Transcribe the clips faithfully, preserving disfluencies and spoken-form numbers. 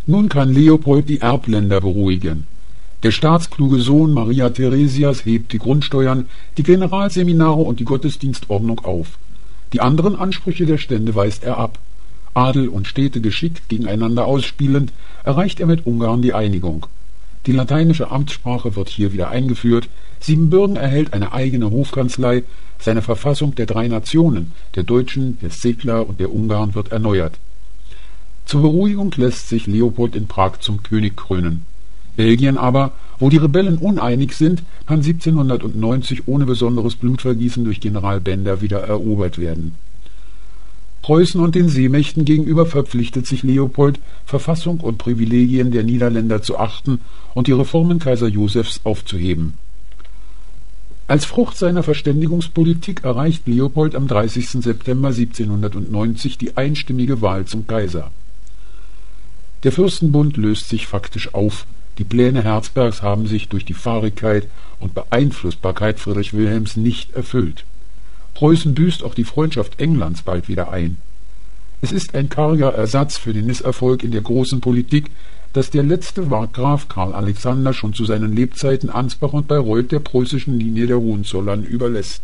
Nun kann Leopold die Erbländer beruhigen. Der staatskluge Sohn Maria Theresias hebt die Grundsteuern, die Generalseminare und die Gottesdienstordnung auf. Die anderen Ansprüche der Stände weist er ab. Adel und Städte geschickt gegeneinander ausspielend, erreicht er mit Ungarn die Einigung. Die lateinische Amtssprache wird hier wieder eingeführt, Siebenbürgen erhält eine eigene Hofkanzlei, seine Verfassung der drei Nationen, der Deutschen, der Szekler und der Ungarn, wird erneuert. Zur Beruhigung lässt sich Leopold in Prag zum König krönen. Belgien aber, wo die Rebellen uneinig sind, kann siebzehnhundertneunzig ohne besonderes Blutvergießen durch General Bender wieder erobert werden. Preußen und den Seemächten gegenüber verpflichtet sich Leopold, Verfassung und Privilegien der Niederländer zu achten und die Reformen Kaiser Josephs aufzuheben. Als Frucht seiner Verständigungspolitik erreicht Leopold am dreißigsten September siebzehnhundertneunzig die einstimmige Wahl zum Kaiser. Der Fürstenbund löst sich faktisch auf. Die Pläne Herzbergs haben sich durch die Fahrigkeit und Beeinflussbarkeit Friedrich Wilhelms nicht erfüllt. Preußen büßt auch die Freundschaft Englands bald wieder ein. Es ist ein karger Ersatz für den Misserfolg in der großen Politik, dass der letzte Markgraf Karl Alexander schon zu seinen Lebzeiten Ansbach und Bayreuth der preußischen Linie der Hohenzollern überlässt.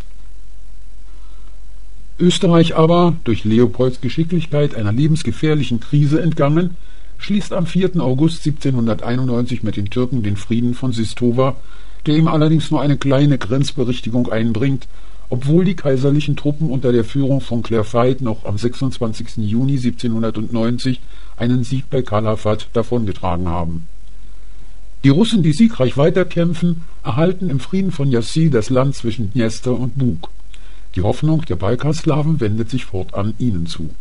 Österreich aber, durch Leopolds Geschicklichkeit einer lebensgefährlichen Krise entgangen, schließt am vierten August siebzehnhunderteinundneunzig mit den Türken den Frieden von Sistova, der ihm allerdings nur eine kleine Grenzberichtigung einbringt, obwohl die kaiserlichen Truppen unter der Führung von Clairvaux noch am sechsundzwanzigsten Juni siebzehnhundertneunzig einen Sieg bei Calafat davongetragen haben. Die Russen, die siegreich weiterkämpfen, erhalten im Frieden von Jassy das Land zwischen Dniester und Bug. Die Hoffnung der Balkanslawen wendet sich fortan ihnen zu.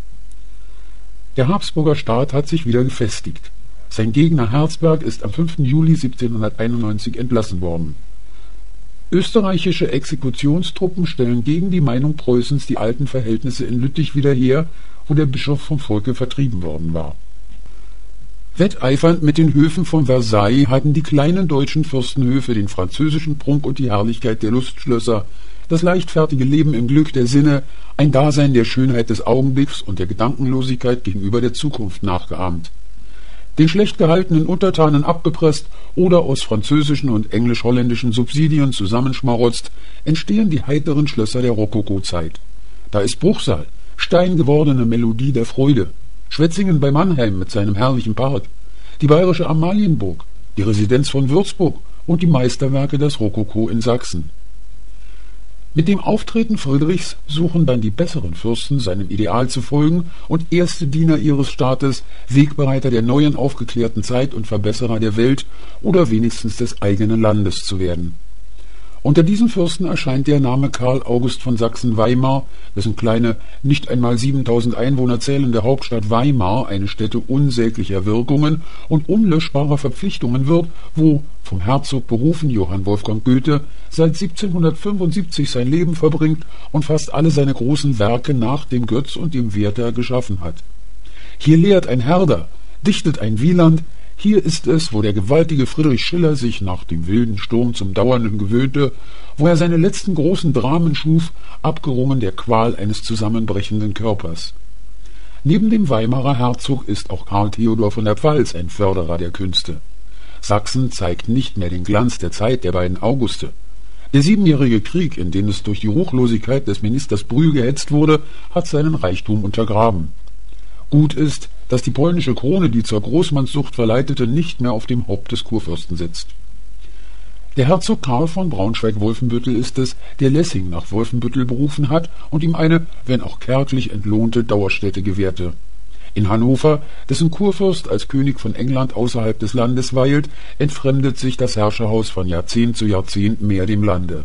Der Habsburger Staat hat sich wieder gefestigt. Sein Gegner Herzberg ist am fünften Juli siebzehnhunderteinundneunzig entlassen worden. Österreichische Exekutionstruppen stellen gegen die Meinung Preußens die alten Verhältnisse in Lüttich wieder her, wo der Bischof vom Volke vertrieben worden war. Wetteifernd mit den Höfen von Versailles hatten die kleinen deutschen Fürstenhöfe den französischen Prunk und die Herrlichkeit der Lustschlösser, das leichtfertige Leben im Glück der Sinne, ein Dasein der Schönheit des Augenblicks und der Gedankenlosigkeit gegenüber der Zukunft nachgeahmt. Den schlecht gehaltenen Untertanen abgepresst oder aus französischen und englisch-holländischen Subsidien zusammenschmarotzt, entstehen die heiteren Schlösser der Rokokozeit. Da ist Bruchsal, steingewordene Melodie der Freude, Schwetzingen bei Mannheim mit seinem herrlichen Park, die bayerische Amalienburg, die Residenz von Würzburg und die Meisterwerke des Rokoko in Sachsen. Mit dem Auftreten Friedrichs suchen dann die besseren Fürsten seinem Ideal zu folgen und erste Diener ihres Staates, Wegbereiter der neuen aufgeklärten Zeit und Verbesserer der Welt oder wenigstens des eigenen Landes zu werden. Unter diesen Fürsten erscheint der Name Karl August von Sachsen-Weimar, dessen kleine, nicht einmal siebentausend Einwohner zählende Hauptstadt Weimar eine Stätte unsäglicher Wirkungen und unlöschbarer Verpflichtungen wird, wo, vom Herzog berufen Johann Wolfgang Goethe, seit siebzehnhundertfünfundsiebzig sein Leben verbringt und fast alle seine großen Werke nach dem Götz und dem Werther geschaffen hat. Hier lehrt ein Herder, dichtet ein Wieland. Hier ist es, wo der gewaltige Friedrich Schiller sich nach dem wilden Sturm zum Dauernden gewöhnte, wo er seine letzten großen Dramen schuf, abgerungen der Qual eines zusammenbrechenden Körpers. Neben dem Weimarer Herzog ist auch Karl Theodor von der Pfalz ein Förderer der Künste. Sachsen zeigt nicht mehr den Glanz der Zeit der beiden Auguste. Der siebenjährige Krieg, in den es durch die Ruchlosigkeit des Ministers Brühl gehetzt wurde, hat seinen Reichtum untergraben. Gut ist, dass die polnische Krone, die zur Großmannssucht verleitete, nicht mehr auf dem Haupt des Kurfürsten sitzt. Der Herzog Karl von Braunschweig-Wolfenbüttel ist es, der Lessing nach Wolfenbüttel berufen hat und ihm eine, wenn auch kärglich entlohnte, Dauerstätte gewährte. In Hannover, dessen Kurfürst als König von England außerhalb des Landes weilt, entfremdet sich das Herrscherhaus von Jahrzehnt zu Jahrzehnt mehr dem Lande.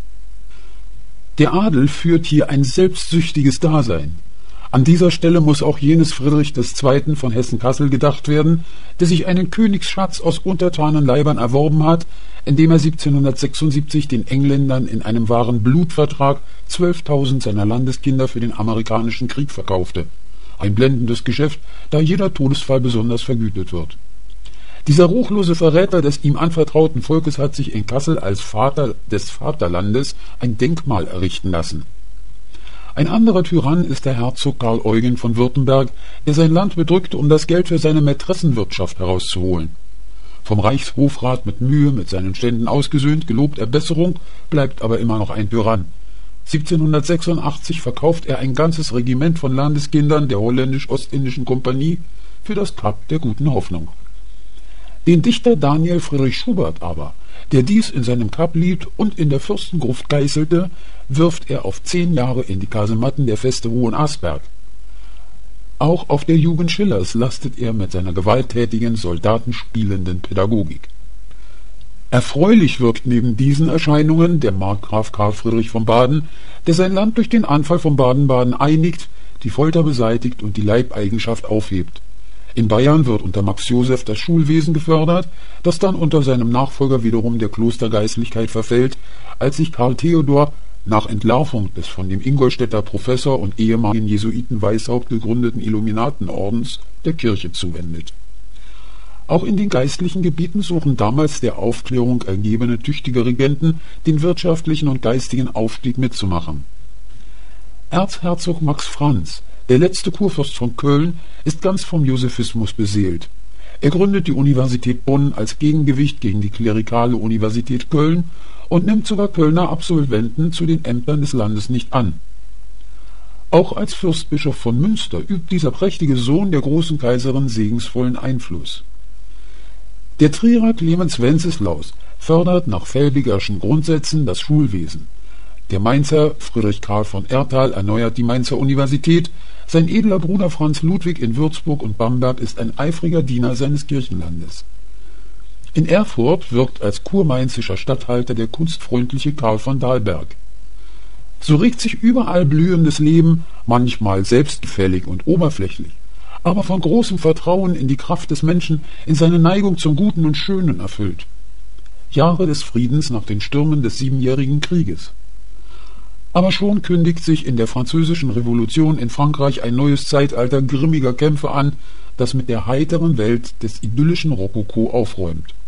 Der Adel führt hier ein selbstsüchtiges Dasein. An dieser Stelle muss auch jenes Friedrich des Zweiten von Hessen-Kassel gedacht werden, der sich einen Königsschatz aus Untertanenleibern erworben hat, indem er siebzehnhundertsechsundsiebzig den Engländern in einem wahren Blutvertrag zwölftausend seiner Landeskinder für den amerikanischen Krieg verkaufte. Ein blendendes Geschäft, da jeder Todesfall besonders vergütet wird. Dieser ruchlose Verräter des ihm anvertrauten Volkes hat sich in Kassel als Vater des Vaterlandes ein Denkmal errichten lassen. Ein anderer Tyrann ist der Herzog Karl Eugen von Württemberg, der sein Land bedrückte, um das Geld für seine Mätressenwirtschaft herauszuholen. Vom Reichshofrat mit Mühe mit seinen Ständen ausgesöhnt, gelobt er Besserung, bleibt aber immer noch ein Tyrann. siebzehnhundertsechsundachtzig verkauft er ein ganzes Regiment von Landeskindern der holländisch-ostindischen Kompanie für das Kap der Guten Hoffnung. Den Dichter Daniel Friedrich Schubert aber, der dies in seinem Kaplied und in der Fürstengruft geißelte, wirft er auf zehn Jahre in die Kasematten der Feste Hohenasperg. Auch auf der Jugend Schillers lastet er mit seiner gewalttätigen, soldatenspielenden Pädagogik. Erfreulich wirkt neben diesen Erscheinungen der Markgraf Karl Friedrich von Baden, der sein Land durch den Anfall von Baden-Baden einigt, die Folter beseitigt und die Leibeigenschaft aufhebt. In Bayern wird unter Max Joseph das Schulwesen gefördert, das dann unter seinem Nachfolger wiederum der Klostergeistlichkeit verfällt, als sich Karl Theodor nach Entlarvung des von dem Ingolstädter Professor und ehemaligen Jesuiten-Weishaupt gegründeten Illuminatenordens der Kirche zuwendet. Auch in den geistlichen Gebieten suchen damals der Aufklärung ergebene tüchtige Regenten den wirtschaftlichen und geistigen Aufstieg mitzumachen. Erzherzog Max Franz, der letzte Kurfürst von Köln, ist ganz vom Josephismus beseelt. Er gründet die Universität Bonn als Gegengewicht gegen die klerikale Universität Köln und nimmt sogar Kölner Absolventen zu den Ämtern des Landes nicht an. Auch als Fürstbischof von Münster übt dieser prächtige Sohn der großen Kaiserin segensvollen Einfluss. Der Trierer Clemens Wenceslaus fördert nach Velbigerschen Grundsätzen das Schulwesen. Der Mainzer Friedrich Karl von Erthal erneuert die Mainzer Universität, sein edler Bruder Franz Ludwig in Würzburg und Bamberg ist ein eifriger Diener seines Kirchenlandes. In Erfurt wirkt als kurmainzischer Statthalter der kunstfreundliche Karl von Dalberg. So regt sich überall blühendes Leben, manchmal selbstgefällig und oberflächlich, aber von großem Vertrauen in die Kraft des Menschen, in seine Neigung zum Guten und Schönen erfüllt. Jahre des Friedens nach den Stürmen des Siebenjährigen Krieges. Aber schon kündigt sich in der französischen Revolution in Frankreich ein neues Zeitalter grimmiger Kämpfe an, das mit der heiteren Welt des idyllischen Rokoko aufräumt.